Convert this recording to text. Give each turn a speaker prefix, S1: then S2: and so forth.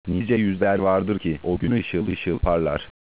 S1: Nice yüzler vardır ki o gün ışıl ışıl parlar.